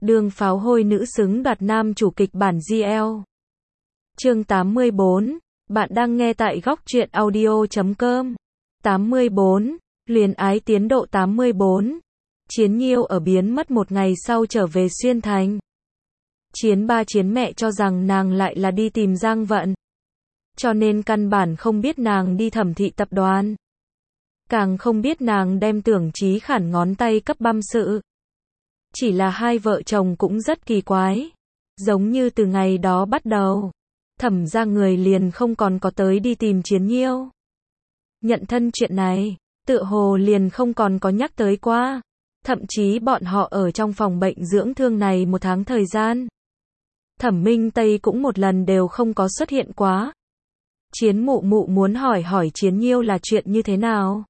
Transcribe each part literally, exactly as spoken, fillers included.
Đường pháo hôi nữ xứng đoạt nam chủ kịch bản giê lờ. Chương tám mươi bốn. Bạn đang nghe tại góc truyện audio chấm com. tám mươi bốn. Luyến ái tiến độ tám mươi bốn. Chiến Nhiêu ở biến mất một ngày sau trở về Xuyên Thành. Chiến ba Chiến mẹ cho rằng nàng lại là đi tìm Giang Vận. Cho nên căn bản không biết nàng đi Thẩm Thị tập đoàn. Càng không biết nàng đem Tưởng Chí Khản ngón tay cấp băm sự. Chỉ là hai vợ chồng cũng rất kỳ quái. Giống như từ ngày đó bắt đầu, Thẩm ra người liền không còn có tới đi tìm Chiến Nhiêu. Nhận thân chuyện này, tựa hồ liền không còn có nhắc tới qua. Thậm chí bọn họ ở trong phòng bệnh dưỡng thương này một tháng thời gian. Thẩm Minh Tây cũng một lần đều không có xuất hiện quá. Chiến mụ mụ muốn hỏi hỏi Chiến Nhiêu là chuyện như thế nào.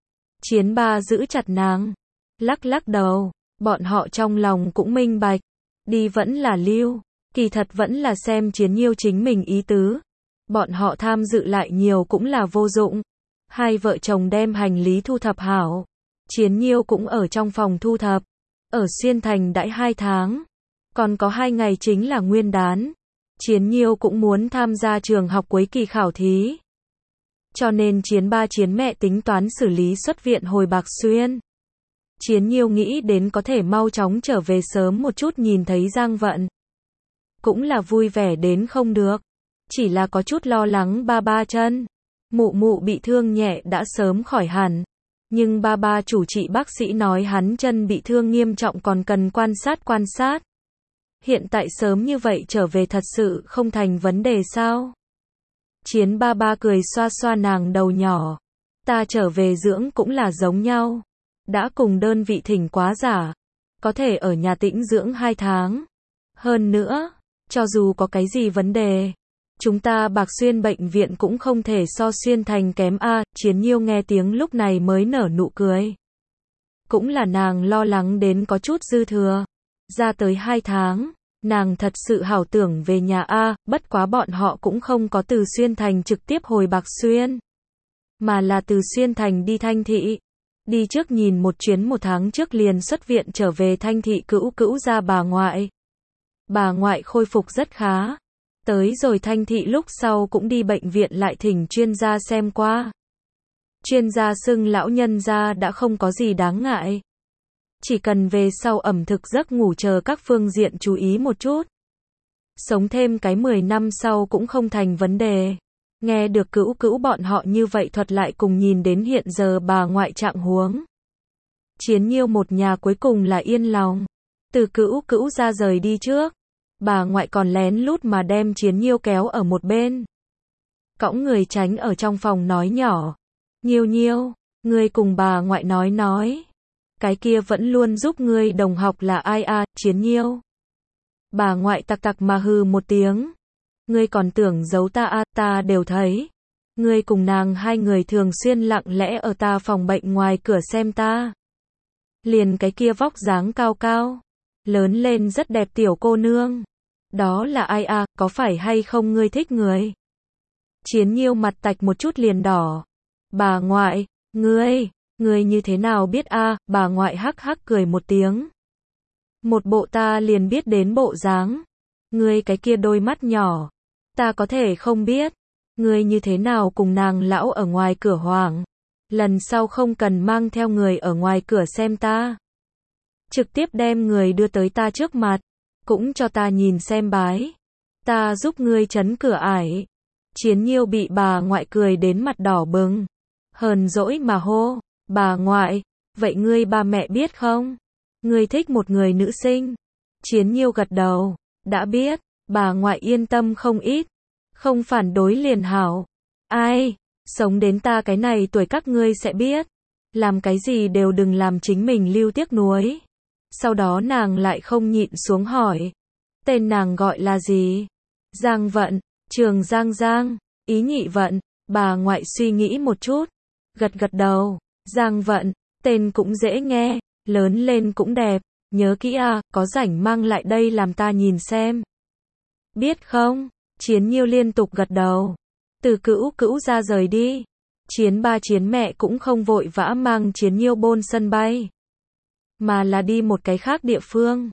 Chiến ba giữ chặt nàng, lắc lắc đầu, bọn họ trong lòng cũng minh bạch. Đi vẫn là lưu, kỳ thật vẫn là xem Chiến Nhiêu chính mình ý tứ. Bọn họ tham dự lại nhiều cũng là vô dụng. Hai vợ chồng đem hành lý thu thập hảo. Chiến Nhiêu cũng ở trong phòng thu thập. Ở Xuyên Thành đãi hai tháng. Còn có hai ngày chính là Nguyên đán. Chiến Nhiêu cũng muốn tham gia trường học cuối kỳ khảo thí. Cho nên Chiến ba Chiến mẹ tính toán xử lý xuất viện hồi Bạc Xuyên. Chiến Nhiêu nghĩ đến có thể mau chóng trở về sớm một chút nhìn thấy Giang Vận. Cũng là vui vẻ đến không được. Chỉ là có chút lo lắng ba ba chân. Mụ mụ bị thương nhẹ đã sớm khỏi hẳn. Nhưng ba ba chủ trị bác sĩ nói hắn chân bị thương nghiêm trọng còn cần quan sát quan sát. Hiện tại sớm như vậy trở về thật sự không thành vấn đề sao? Chiến ba ba cười xoa xoa nàng đầu nhỏ. Ta trở về dưỡng cũng là giống nhau. Đã cùng đơn vị thỉnh quá giả. Có thể ở nhà tĩnh dưỡng hai tháng. Hơn nữa, cho dù có cái gì vấn đề, chúng ta Bạc Xuyên bệnh viện cũng không thể so Xuyên Thành kém a. Chiến Nhiêu nghe tiếng lúc này mới nở nụ cười. Cũng là nàng lo lắng đến có chút dư thừa. Ra tới hai tháng, nàng thật sự hảo tưởng về nhà a. Bất quá bọn họ cũng không có từ Xuyên Thành trực tiếp hồi Bạc Xuyên, mà là từ Xuyên Thành đi Thanh Thị. Đi trước nhìn một chuyến một tháng trước liền xuất viện trở về Thanh Thị cữu cữu ra bà ngoại. Bà ngoại khôi phục rất khá. Tới rồi Thanh Thị lúc sau cũng đi bệnh viện lại thỉnh chuyên gia xem qua. Chuyên gia xưng lão nhân gia đã không có gì đáng ngại. Chỉ cần về sau ẩm thực giấc ngủ chờ các phương diện chú ý một chút. Sống thêm cái mười năm sau cũng không thành vấn đề. Nghe được cữu cữu bọn họ như vậy thuật lại cùng nhìn đến hiện giờ bà ngoại trạng huống. Chiến Nhiêu một nhà cuối cùng là yên lòng. Từ cữu cữu ra rời đi trước. Bà ngoại còn lén lút mà đem Chiến Nhiêu kéo ở một bên. Cõng người tránh ở trong phòng nói nhỏ. Nhiêu Nhiêu, ngươi cùng bà ngoại nói nói. Cái kia vẫn luôn giúp ngươi đồng học là ai a? Chiến Nhiêu. Bà ngoại tặc tặc mà hừ một tiếng. Ngươi còn tưởng giấu ta a? Ta đều thấy. Ngươi cùng nàng hai người thường xuyên lặng lẽ ở ta phòng bệnh ngoài cửa xem ta. Liền cái kia vóc dáng cao cao, lớn lên rất đẹp tiểu cô nương. Đó là ai a? Có phải hay không ngươi thích người? Chiến Nhiêu mặt tạch một chút liền đỏ. Bà ngoại, ngươi, ngươi như thế nào biết a? Bà ngoại hắc hắc cười một tiếng. Một bộ ta liền biết đến bộ dáng. Ngươi cái kia đôi mắt nhỏ, ta có thể không biết. Ngươi như thế nào cùng nàng lão ở ngoài cửa hoảng. Lần sau không cần mang theo người ở ngoài cửa xem ta. Trực tiếp đem người đưa tới ta trước mặt. Cũng cho ta nhìn xem bái. Ta giúp ngươi trấn cửa ải. Chiến Nhiêu bị bà ngoại cười đến mặt đỏ bừng. Hờn dỗi mà hô. Bà ngoại, vậy ngươi ba mẹ biết không? Ngươi thích một người nữ sinh. Chiến Nhiêu gật đầu. Đã biết. Bà ngoại yên tâm không ít. Không phản đối liền hảo. Ai? Sống đến ta cái này tuổi các ngươi sẽ biết. Làm cái gì đều đừng làm chính mình lưu tiếc nuối. Sau đó nàng lại không nhịn xuống hỏi. Tên nàng gọi là gì? Giang Vận. Trường Giang Giang. Ý nhị Vận. Bà ngoại suy nghĩ một chút. Gật gật đầu. Giang Vận. Tên cũng dễ nghe. Lớn lên cũng đẹp. Nhớ kỹ à, có rảnh mang lại đây làm ta nhìn xem. Biết không? Chiến Nhiêu liên tục gật đầu. Từ cữu cữu ra rời đi. Chiến ba Chiến mẹ cũng không vội vã mang Chiến Nhiêu bôn sân bay. Mà là đi một cái khác địa phương.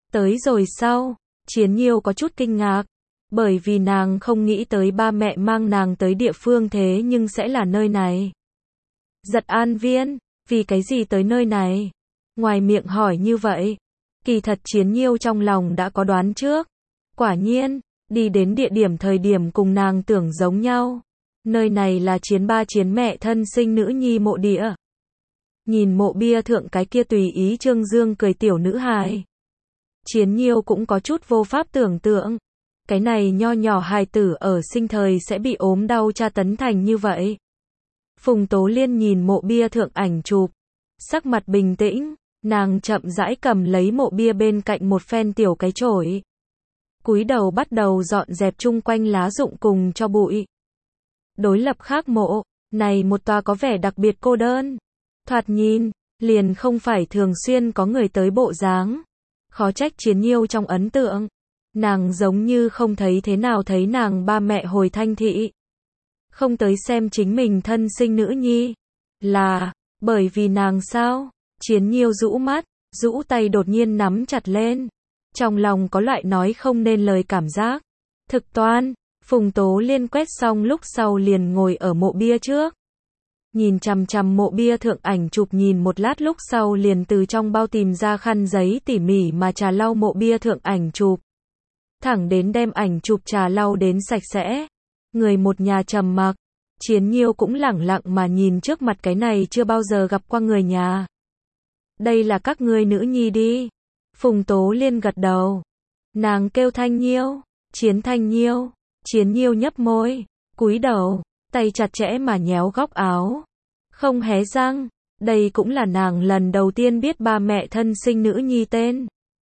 Tới rồi sao? Chiến Nhiêu có chút kinh ngạc, bởi vì nàng không nghĩ tới ba mẹ mang nàng tới địa phương thế nhưng sẽ là nơi này. Giật An Viên, vì cái gì tới nơi này? Ngoài miệng hỏi như vậy, kỳ thật Chiến Nhiêu trong lòng đã có đoán trước. Quả nhiên, đi đến địa điểm thời điểm cùng nàng tưởng giống nhau. Nơi này là Chiến ba Chiến mẹ thân sinh nữ nhi mộ địa. Nhìn mộ bia thượng cái kia tùy ý trương dương cười tiểu nữ hài, Chiến Nhiêu cũng có chút vô pháp tưởng tượng. Cái này nho nhỏ hài tử ở sinh thời sẽ bị ốm đau tra tấn thành như vậy. Phùng Tố Liên nhìn mộ bia thượng ảnh chụp, sắc mặt bình tĩnh, nàng chậm rãi cầm lấy mộ bia bên cạnh một phen tiểu cái chổi. Cúi đầu bắt đầu dọn dẹp chung quanh lá rụng cùng cho bụi. Đối lập khác mộ, này một tòa có vẻ đặc biệt cô đơn. Thoạt nhìn, liền không phải thường xuyên có người tới bộ dáng. Khó trách Chiến Nhiêu trong ấn tượng. Nàng giống như không thấy thế nào thấy nàng ba mẹ hồi Thanh Thị. Không tới xem chính mình thân sinh nữ nhi. Là, bởi vì nàng sao? Chiến Nhiêu rũ mắt, rũ tay đột nhiên nắm chặt lên. Trong lòng có loại nói không nên lời cảm giác. Thực toan, Phùng Tố Liên quét xong lúc sau liền ngồi ở mộ bia trước. Nhìn chằm chằm mộ bia thượng ảnh chụp nhìn một lát lúc sau liền từ trong bao tìm ra khăn giấy tỉ mỉ mà trà lau mộ bia thượng ảnh chụp. Thẳng đến đem ảnh chụp trà lau đến sạch sẽ. Người một nhà trầm mặc, Chiến Nhiêu cũng lẳng lặng mà nhìn trước mặt cái này chưa bao giờ gặp qua người nhà. Đây là các ngươi nữ nhi đi. Phùng Tố Liên gật đầu. Nàng kêu Thanh Nhiêu, Chiến Thanh Nhiêu. Chiến Nhiêu nhấp môi, cúi đầu, tay chặt chẽ mà nhéo góc áo. Không hé răng, đây cũng là nàng lần đầu tiên biết ba mẹ thân sinh nữ nhi tên.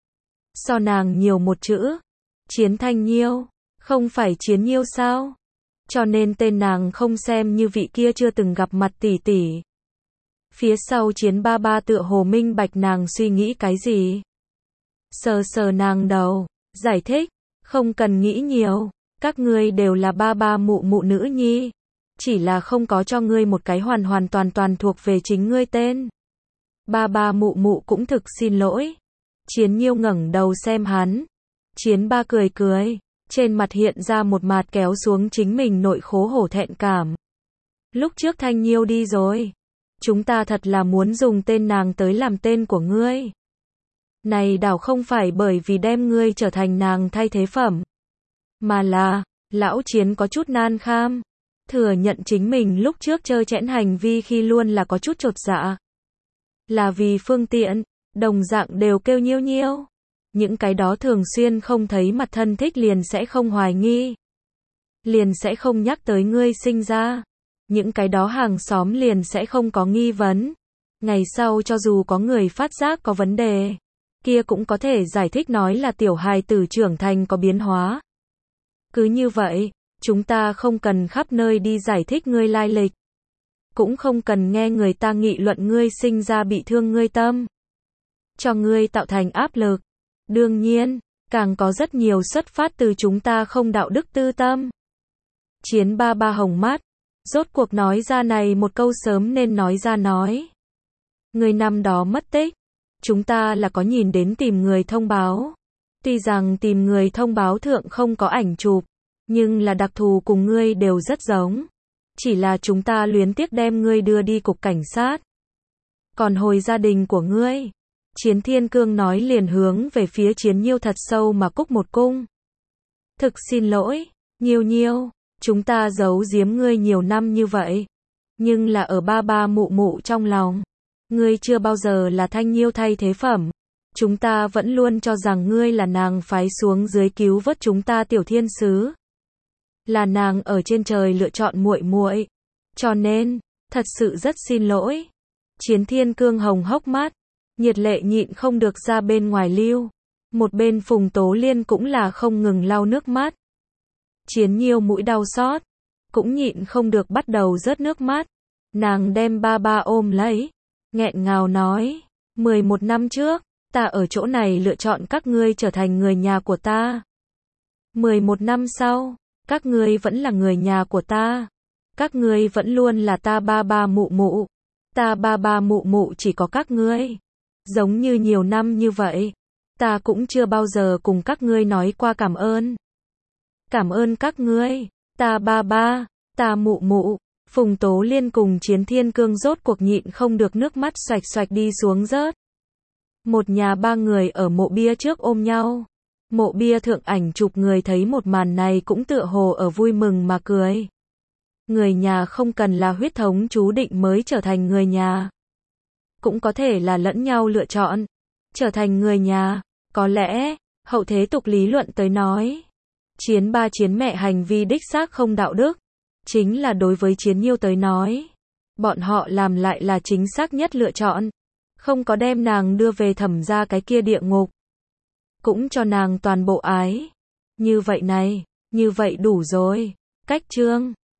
So nàng nhiều một chữ. Chiến Thanh Nhiêu, không phải Chiến Nhiêu sao? Cho nên tên nàng không xem như vị kia chưa từng gặp mặt tỷ tỷ. Phía sau Chiến ba ba tựa hồ minh bạch nàng suy nghĩ cái gì. Sờ sờ nàng đầu, giải thích, không cần nghĩ nhiều, các ngươi đều là ba ba mụ mụ nữ nhi. Chỉ là không có cho ngươi một cái hoàn hoàn toàn toàn thuộc về chính ngươi tên. Ba ba mụ mụ cũng thực xin lỗi. Chiến Nhiêu ngẩng đầu xem hắn. Chiến ba cười cười, trên mặt hiện ra một mạt kéo xuống chính mình nội khố hổ thẹn cảm. Lúc trước Thanh Nhiêu đi rồi, chúng ta thật là muốn dùng tên nàng tới làm tên của ngươi. Này đảo không phải bởi vì đem ngươi trở thành nàng thay thế phẩm, mà là, lão Chiến có chút nan kham, thừa nhận chính mình lúc trước trơ trẽn hành vi khi luôn là có chút chột dạ. Là vì phương tiện, đồng dạng đều kêu Nhiêu Nhiêu. Những cái đó thường xuyên không thấy mặt thân thích liền sẽ không hoài nghi. Liền sẽ không nhắc tới ngươi sinh ra. Những cái đó hàng xóm liền sẽ không có nghi vấn. Ngày sau cho dù có người phát giác có vấn đề, kia cũng có thể giải thích nói là tiểu hài tử trưởng thành có biến hóa. Cứ như vậy, chúng ta không cần khắp nơi đi giải thích ngươi lai lịch. Cũng không cần nghe người ta nghị luận ngươi sinh ra bị thương ngươi tâm. Cho ngươi tạo thành áp lực. Đương nhiên, càng có rất nhiều xuất phát từ chúng ta không đạo đức tư tâm. Chiến ba ba hồng mắt, rốt cuộc nói ra này một câu sớm nên nói ra nói. Người năm đó mất tích, chúng ta là có nhìn đến tìm người thông báo. Tuy rằng tìm người thông báo thượng không có ảnh chụp, nhưng là đặc thù cùng ngươi đều rất giống. Chỉ là chúng ta luyến tiếc đem ngươi đưa đi cục cảnh sát. Còn hồi gia đình của ngươi, Chiến Thiên Cương nói liền hướng về phía Chiến Nhiêu thật sâu mà cúc một cung. Thực xin lỗi, Nhiêu Nhiêu, chúng ta giấu giếm ngươi nhiều năm như vậy. Nhưng là ở ba ba mụ mụ trong lòng, ngươi chưa bao giờ là Thanh Nhiêu thay thế phẩm. Chúng ta vẫn luôn cho rằng ngươi là nàng phái xuống dưới cứu vớt chúng ta tiểu thiên sứ. Là nàng ở trên trời lựa chọn muội muội. Cho nên, thật sự rất xin lỗi. Chiến Thiên Cương hồng hốc mắt, nhiệt lệ nhịn không được ra bên ngoài lưu. Một bên Phùng Tố Liên cũng là không ngừng lau nước mắt. Chiến Nhiêu mũi đau xót, cũng nhịn không được bắt đầu rớt nước mắt. Nàng đem ba ba ôm lấy, nghẹn ngào nói, mười một năm trước, ta ở chỗ này lựa chọn các ngươi trở thành người nhà của ta. mười một năm sau, các ngươi vẫn là người nhà của ta. Các ngươi vẫn luôn là ta ba ba mụ mụ. Ta ba ba mụ mụ chỉ có các ngươi. Giống như nhiều năm như vậy, Ta cũng chưa bao giờ cùng các ngươi nói qua cảm ơn. Cảm ơn các ngươi, ta ba ba, ta mụ mụ. Phùng Tố Liên cùng Chiến Thiên Cương rốt cuộc nhịn không được nước mắt xoạch xoạch đi xuống rớt. Một nhà ba người ở mộ bia trước ôm nhau. Mộ bia thượng ảnh chụp người thấy một màn này cũng tựa hồ ở vui mừng mà cười. Người nhà không cần là huyết thống chú định mới trở thành người nhà. Cũng có thể là lẫn nhau lựa chọn. Trở thành người nhà. Có lẽ, hậu thế tục lý luận tới nói. Chiến ba chiến mẹ hành vi đích xác không đạo đức. Chính là đối với Chiến Nhiêu tới nói. Bọn họ làm lại là chính xác nhất lựa chọn. Không có đem nàng đưa về thẩm ra cái kia địa ngục. Cũng cho nàng toàn bộ ái. Như vậy này, như vậy đủ rồi. Cách chương